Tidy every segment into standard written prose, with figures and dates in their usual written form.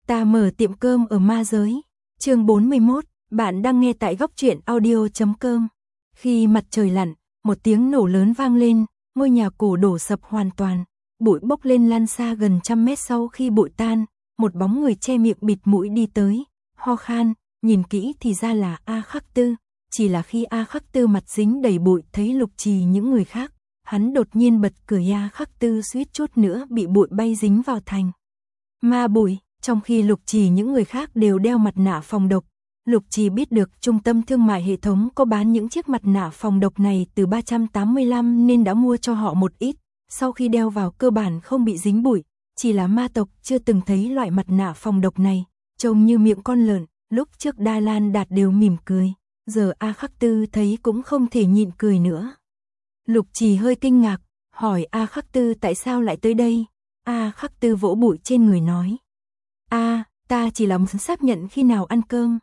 Ta mở tiệm cơm ở ma giới. Chương 41, bạn đang nghe tại góc truyện audio.com. Khi mặt trời lặn, một tiếng nổ lớn vang lên, ngôi nhà cổ đổ sập hoàn toàn, bụi bốc lên lan xa gần 100 mét. Sau khi bụi tan, một bóng người che miệng bịt mũi đi tới, ho khan, nhìn kỹ thì ra là A Khắc Tư. Chỉ là khi A Khắc Tư mặt dính đầy bụi thấy Lục Trì những người khác, hắn đột nhiên bật cười. A Khắc Tư suýt chút nữa bị bụi bay dính vào thành ma bụi. Trong khi Lục Trì những người khác đều đeo mặt nạ phòng độc, Lục Trì biết được trung tâm thương mại hệ thống có bán những chiếc mặt nạ phòng độc này từ 385 nên đã mua cho họ một ít. Sau khi đeo vào cơ bản không bị dính bụi, chỉ là ma tộc chưa từng thấy loại mặt nạ phòng độc này, trông như miệng con lợn. Lúc trước Đa Lan Đạt đều mỉm cười, giờ A Khắc Tư thấy cũng không thể nhịn cười nữa. Lục Trì hơi kinh ngạc, hỏi A Khắc Tư tại sao lại tới đây. A Khắc Tư vỗ bụi trên người nói: ta chỉ là muốn xác nhận khi nào ăn cơm.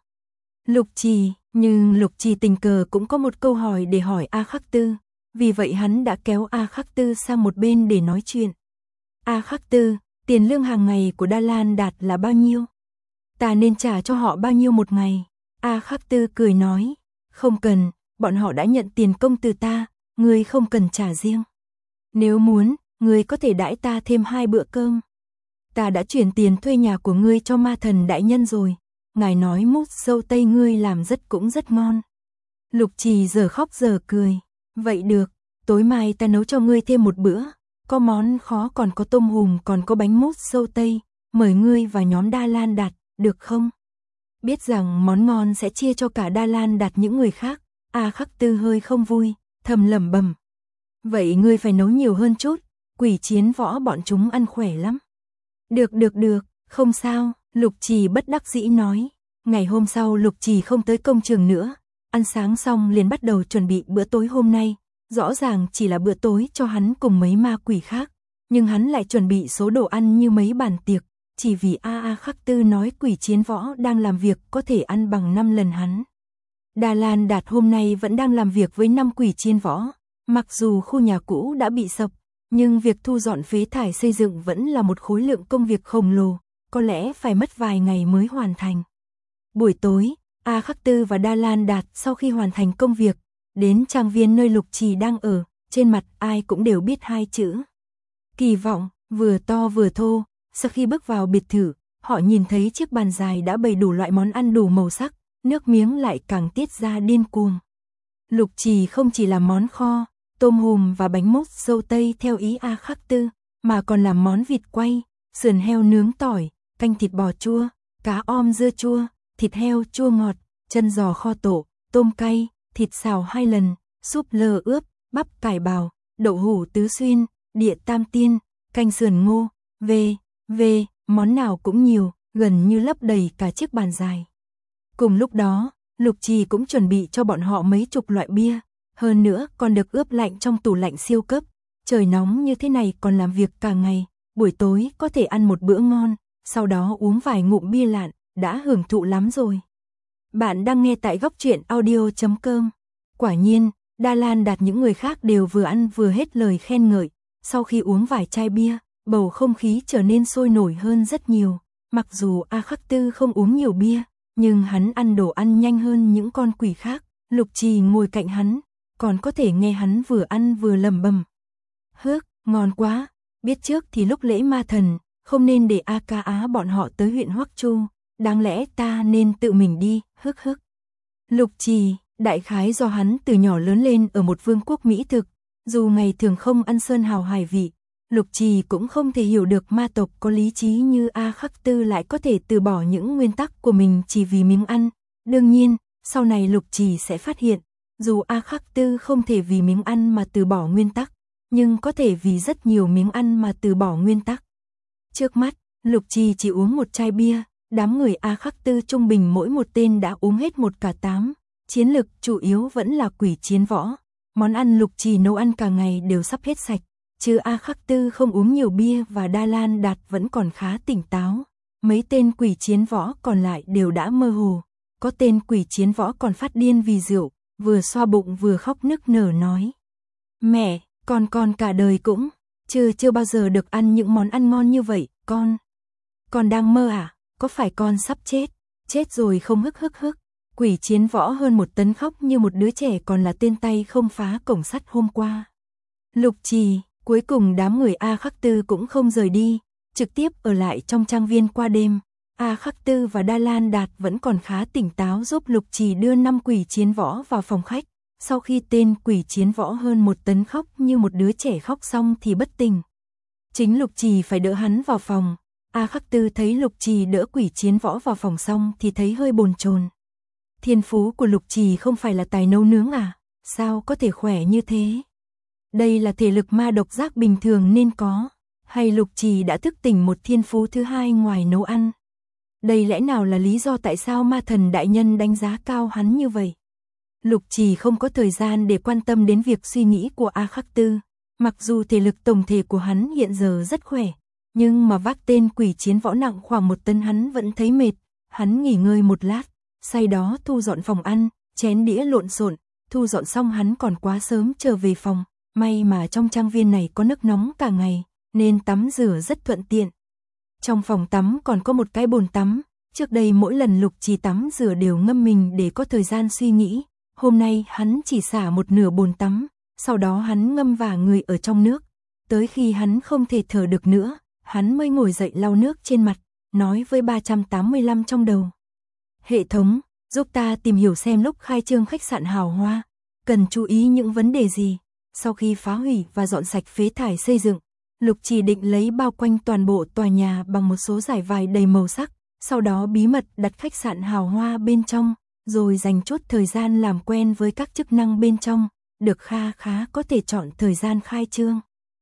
Nhưng Lục Trì tình cờ cũng có một câu hỏi để hỏi A Khắc Tư, vì vậy hắn đã kéo A Khắc Tư sang một bên để nói chuyện. A Khắc Tư, tiền lương hàng ngày của Đa Lan Đạt là bao nhiêu? Ta nên trả cho họ bao nhiêu một ngày? A Khắc Tư cười nói: không cần, bọn họ đã nhận tiền công từ ta, ngươi không cần trả riêng. Nếu muốn, ngươi có thể đãi ta thêm 2 bữa cơm. Ta đã chuyển tiền thuê nhà của ngươi cho ma thần đại nhân rồi. Ngài nói mút dâu tây ngươi làm cũng rất ngon. Lục Trì giờ khóc giờ cười. Vậy được, tối mai ta nấu cho ngươi thêm một bữa. Có món khó, còn có tôm hùm, còn có bánh mút dâu tây. Mời ngươi và nhóm Đa Lan Đạt, được không? Biết rằng món ngon sẽ chia cho cả Đa Lan Đạt những người khác, A Khắc Tư hơi không vui, thầm lẩm bẩm. Vậy ngươi phải nấu nhiều hơn chút, quỷ chiến võ bọn chúng ăn khỏe lắm. Được, không sao, Lục Trì bất đắc dĩ nói. Ngày hôm sau Lục Trì không tới công trường nữa, ăn sáng xong liền bắt đầu chuẩn bị bữa tối hôm nay. Rõ ràng chỉ là bữa tối cho hắn cùng mấy ma quỷ khác, nhưng hắn lại chuẩn bị số đồ ăn như mấy bàn tiệc, chỉ vì A Khắc Tư nói quỷ chiến võ đang làm việc có thể ăn bằng 5 lần hắn. Đa Lan Đạt hôm nay vẫn đang làm việc với 5 quỷ chiến võ, mặc dù khu nhà cũ đã bị sập, nhưng việc thu dọn phế thải xây dựng vẫn là một khối lượng công việc khổng lồ, có lẽ phải mất vài ngày mới hoàn thành. Buổi tối, A Khắc Tư và Đa Lan Đạt sau khi hoàn thành công việc, đến trang viên nơi Lục Trì đang ở, trên mặt ai cũng đều biết 2 chữ kỳ vọng, vừa to vừa thô. Sau khi bước vào biệt thự, họ nhìn thấy chiếc bàn dài đã bày đủ loại món ăn đủ màu sắc, nước miếng lại càng tiết ra điên cuồng. Lục Trì không chỉ làm món kho, tôm hùm và bánh mốt dâu tây theo ý A Khắc Tư, mà còn làm món vịt quay, sườn heo nướng tỏi, canh thịt bò chua, cá om dưa chua, thịt heo chua ngọt, chân giò kho tổ, tôm cay, thịt xào 2 lần, súp lơ ướp, bắp cải bào, đậu hũ tứ xuyên, địa tam tiên, canh sườn ngô, món nào cũng nhiều, gần như lấp đầy cả chiếc bàn dài. Cùng lúc đó, Lục Trì cũng chuẩn bị cho bọn họ mấy chục loại bia, hơn nữa còn được ướp lạnh trong tủ lạnh siêu cấp. Trời nóng như thế này còn làm việc cả ngày, buổi tối có thể ăn một bữa ngon, sau đó uống vài ngụm bia lạn, đã hưởng thụ lắm rồi. Bạn đang nghe tại góc truyện audio.com. Quả nhiên, Đa Lan Đạt những người khác đều vừa ăn vừa hết lời khen ngợi. Sau khi uống vài chai bia, bầu không khí trở nên sôi nổi hơn rất nhiều. Mặc dù A Khắc Tư không uống nhiều bia, nhưng hắn ăn đồ ăn nhanh hơn những con quỷ khác. Lục Trì ngồi cạnh hắn, còn có thể nghe hắn vừa ăn vừa lẩm bẩm. Ngon quá, biết trước thì lúc lễ ma thần, không nên để A Ca Á bọn họ tới huyện Hoắc Chu, đáng lẽ ta nên tự mình đi, Lục Trì, đại khái do hắn từ nhỏ lớn lên ở một vương quốc mỹ thực, dù ngày thường không ăn sơn hào hải vị, Lục Trì cũng không thể hiểu được ma tộc có lý trí như A Khắc Tư lại có thể từ bỏ những nguyên tắc của mình chỉ vì miếng ăn. Đương nhiên, sau này Lục Trì sẽ phát hiện, dù A Khắc Tư không thể vì miếng ăn mà từ bỏ nguyên tắc, nhưng có thể vì rất nhiều miếng ăn mà từ bỏ nguyên tắc. Trước mắt, Lục Trì chỉ uống 1 chai bia, đám người A Khắc Tư trung bình mỗi một tên đã uống hết 1 cả 8. Chiến lực chủ yếu vẫn là quỷ chiến võ. Món ăn Lục Trì nấu ăn cả ngày đều sắp hết sạch, chứ A Khắc Tư không uống nhiều bia và Đa Lan Đạt vẫn còn khá tỉnh táo. Mấy tên quỷ chiến võ còn lại đều đã mơ hồ, có tên quỷ chiến võ còn phát điên vì rượu, vừa xoa bụng vừa khóc nức nở nói: mẹ, con cả đời cũng chưa bao giờ được ăn những món ăn ngon như vậy, con đang mơ à? có phải con sắp chết? Chết rồi không hức hức hức. Quỷ chiến võ hơn 1 tấn khóc như một đứa trẻ còn là tên tay không phá cổng sắt hôm qua. Lục Trì, cuối cùng đám người A Khắc Tư cũng không rời đi, trực tiếp ở lại trong trang viên qua đêm. A Khắc Tư và Đa Lan Đạt vẫn còn khá tỉnh táo giúp Lục Trì đưa 5 quỷ chiến võ vào phòng khách. Sau khi tên quỷ chiến võ hơn 1 tấn khóc như một đứa trẻ khóc xong thì bất tỉnh. Chính Lục Trì phải đỡ hắn vào phòng. A Khắc Tư thấy Lục Trì đỡ quỷ chiến võ vào phòng xong thì thấy hơi bồn chồn. Thiên phú của Lục Trì không phải là tài nấu nướng à? Sao có thể khỏe như thế? Đây là thể lực ma độc giác bình thường nên có. Hay Lục Trì đã thức tỉnh một thiên phú thứ hai ngoài nấu ăn? Đây lẽ nào là lý do tại sao ma thần đại nhân đánh giá cao hắn như vậy? Lục Trì không có thời gian để quan tâm đến việc suy nghĩ của A Khắc Tư. Mặc dù thể lực tổng thể của hắn hiện giờ rất khỏe, nhưng mà vác tên quỷ chiến võ nặng khoảng 1 tấn hắn vẫn thấy mệt. Hắn nghỉ ngơi một lát, sau đó thu dọn phòng ăn, chén đĩa lộn xộn, thu dọn xong hắn còn quá sớm trở về phòng. May mà trong trang viên này có nước nóng cả ngày, nên tắm rửa rất thuận tiện. Trong phòng tắm còn có một cái bồn tắm, trước đây mỗi lần Lục Trì tắm rửa đều ngâm mình để có thời gian suy nghĩ. Hôm nay hắn chỉ xả một nửa bồn tắm, sau đó hắn ngâm vả người ở trong nước. Tới khi hắn không thể thở được nữa, hắn mới ngồi dậy lau nước trên mặt, nói với 385 trong đầu. Hệ thống, giúp ta tìm hiểu xem lúc khai trương khách sạn Hào Hoa, cần chú ý những vấn đề gì. Sau khi phá hủy và dọn sạch phế thải xây dựng, Lục Trì định lấy bao quanh toàn bộ tòa nhà bằng một số dải vải đầy màu sắc, sau đó bí mật đặt khách sạn Hào Hoa bên trong, rồi dành chút thời gian làm quen với các chức năng bên trong, được kha khá có thể chọn thời gian khai trương.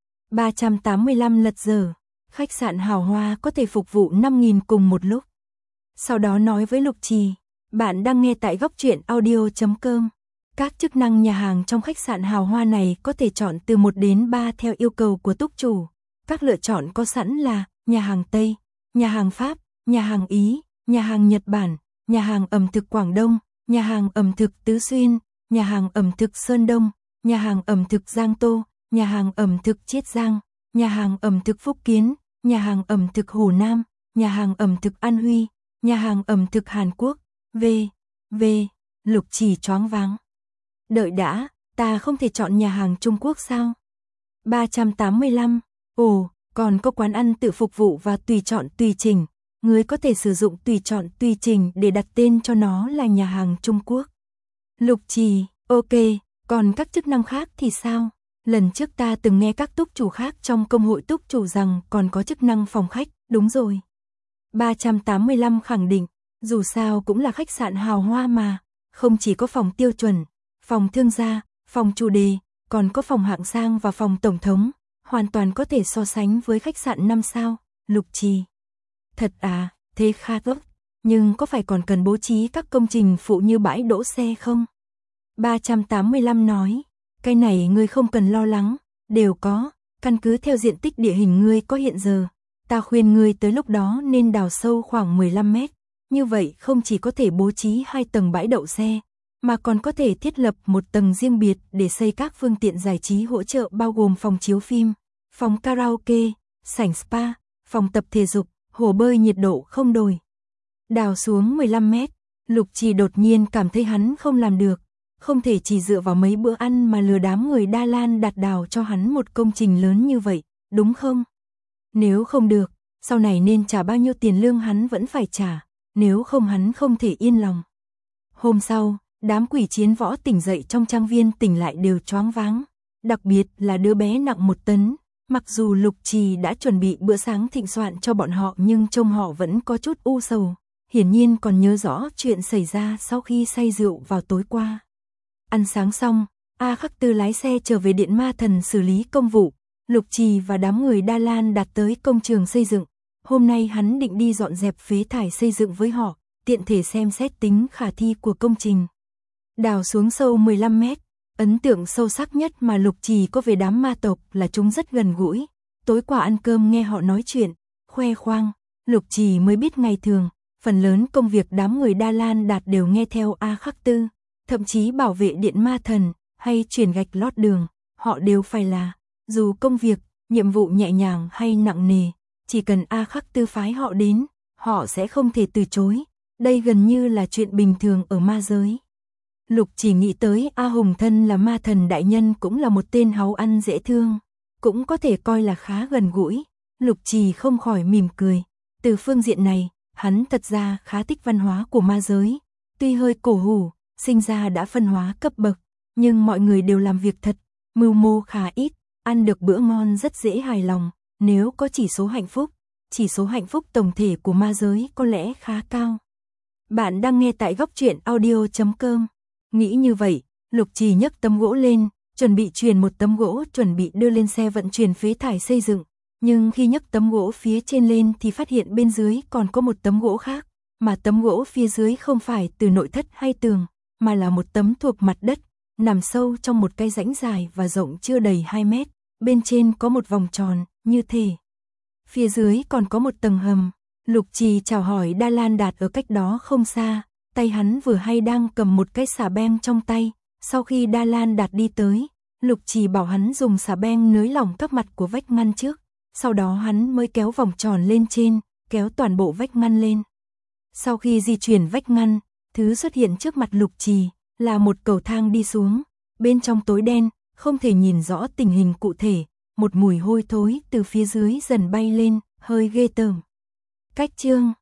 385 lật giờ, khách sạn Hào Hoa có thể phục vụ 5.000 cùng một lúc. Sau đó nói với Lục Trì, bạn đang nghe tại góc truyện audio.com. Các chức năng nhà hàng trong khách sạn Hào Hoa này có thể chọn từ 1 đến 3 theo yêu cầu của túc chủ. Các lựa chọn có sẵn là nhà hàng Tây, nhà hàng Pháp, nhà hàng Ý, nhà hàng Nhật Bản, nhà hàng ẩm thực Quảng Đông, nhà hàng ẩm thực Tứ Xuyên, nhà hàng ẩm thực Sơn Đông, nhà hàng ẩm thực Giang Tô, nhà hàng ẩm thực Chiết Giang, nhà hàng ẩm thực Phúc Kiến, nhà hàng ẩm thực Hồ Nam, nhà hàng ẩm thực An Huy, nhà hàng ẩm thực Hàn Quốc. Lục Trì choáng váng. Đợi đã, ta không thể chọn nhà hàng Trung Quốc sao? 385, ồ, còn có quán ăn tự phục vụ và tùy chọn tùy chỉnh. Ngươi có thể sử dụng tùy chọn tùy chỉnh để đặt tên cho nó là nhà hàng Trung Quốc. Lục Trì, ok, còn các chức năng khác thì sao? Lần trước ta từng nghe các túc chủ khác trong công hội túc chủ rằng còn có chức năng phòng khách, đúng rồi. 385 khẳng định, dù sao cũng là khách sạn Hào Hoa mà, không chỉ có phòng tiêu chuẩn, phòng thương gia, phòng chủ đề, còn có phòng hạng sang và phòng tổng thống, hoàn toàn có thể so sánh với khách sạn 5 sao. Lục Trì, thật à, thế khá tốt, nhưng có phải còn cần bố trí các công trình phụ như bãi đỗ xe không? 385 nói, cái này ngươi không cần lo lắng, đều có, căn cứ theo diện tích địa hình ngươi có hiện giờ. Ta khuyên ngươi tới lúc đó nên đào sâu khoảng 15 mét, như vậy không chỉ có thể bố trí 2 tầng bãi đậu xe, mà còn có thể thiết lập một tầng riêng biệt để xây các phương tiện giải trí hỗ trợ bao gồm phòng chiếu phim, phòng karaoke, sảnh spa, phòng tập thể dục, hồ bơi nhiệt độ không đổi. Đào xuống 15 mét, Lục Trì đột nhiên cảm thấy hắn không làm được, không thể chỉ dựa vào mấy bữa ăn mà lừa đám người Đa Lan Đạt đào cho hắn một công trình lớn như vậy, đúng không? Nếu không được, sau này nên trả bao nhiêu tiền lương hắn vẫn phải trả, nếu không hắn không thể yên lòng. Hôm sau, đám quỷ chiến võ tỉnh dậy trong trang viên tỉnh lại đều choáng váng, đặc biệt là đứa bé nặng 1 tấn. Mặc dù Lục Trì đã chuẩn bị bữa sáng thịnh soạn cho bọn họ nhưng trông họ vẫn có chút u sầu, hiển nhiên còn nhớ rõ chuyện xảy ra sau khi say rượu vào tối qua. Ăn sáng xong, A Khắc Tư lái xe trở về Điện Ma Thần xử lý công vụ. Lục Trì và đám người Đa Lan đạt tới công trường xây dựng. Hôm nay hắn định đi dọn dẹp phế thải xây dựng với họ, tiện thể xem xét tính khả thi của công trình. Đào xuống sâu 15 mét, ấn tượng sâu sắc nhất mà Lục Trì có về đám ma tộc là chúng rất gần gũi. Tối qua ăn cơm nghe họ nói chuyện, khoe khoang, Lục Trì mới biết ngày thường, phần lớn công việc đám người Đa Lan đạt đều nghe theo A Khắc Tư, thậm chí bảo vệ Điện Ma Thần hay chuyển gạch lót đường, họ đều phải là. Dù công việc, nhiệm vụ nhẹ nhàng hay nặng nề, chỉ cần A Khắc Tư phái họ đến, họ sẽ không thể từ chối, đây gần như là chuyện bình thường ở ma giới. Lục Chỉ nghĩ tới A Hùng thân là ma thần đại nhân cũng là một tên háu ăn dễ thương, cũng có thể coi là khá gần gũi, Lục Trì không khỏi mỉm cười. Từ phương diện này, hắn thật ra khá thích văn hóa của ma giới, tuy hơi cổ hủ, sinh ra đã phân hóa cấp bậc, nhưng mọi người đều làm việc thật, mưu mô khá ít, ăn được bữa ngon rất dễ hài lòng, nếu có chỉ số hạnh phúc tổng thể của ma giới có lẽ khá cao. Bạn đang nghe tại góc truyện audio.com. Nghĩ như vậy, Lục Trì nhấc tấm gỗ lên, chuẩn bị truyền một tấm gỗ chuẩn bị đưa lên xe vận chuyển phế thải xây dựng, nhưng khi nhấc tấm gỗ phía trên lên thì phát hiện bên dưới còn có một tấm gỗ khác, mà tấm gỗ phía dưới không phải từ nội thất hay tường, mà là một tấm thuộc mặt đất, nằm sâu trong một cái rãnh dài và rộng chưa đầy 2 mét, bên trên có một vòng tròn, như thể phía dưới còn có một tầng hầm. Lục Trì chào hỏi Đa Lan Đạt ở cách đó không xa, tay hắn vừa hay đang cầm một cái xà beng trong tay, sau khi Đa Lan Đạt đi tới, Lục Trì bảo hắn dùng xà beng nới lỏng các mặt của vách ngăn trước, sau đó hắn mới kéo vòng tròn lên trên, kéo toàn bộ vách ngăn lên. Sau khi di chuyển vách ngăn, thứ xuất hiện trước mặt Lục Trì là một cầu thang đi xuống, bên trong tối đen, không thể nhìn rõ tình hình cụ thể, một mùi hôi thối từ phía dưới dần bay lên, hơi ghê tởm. Cách chương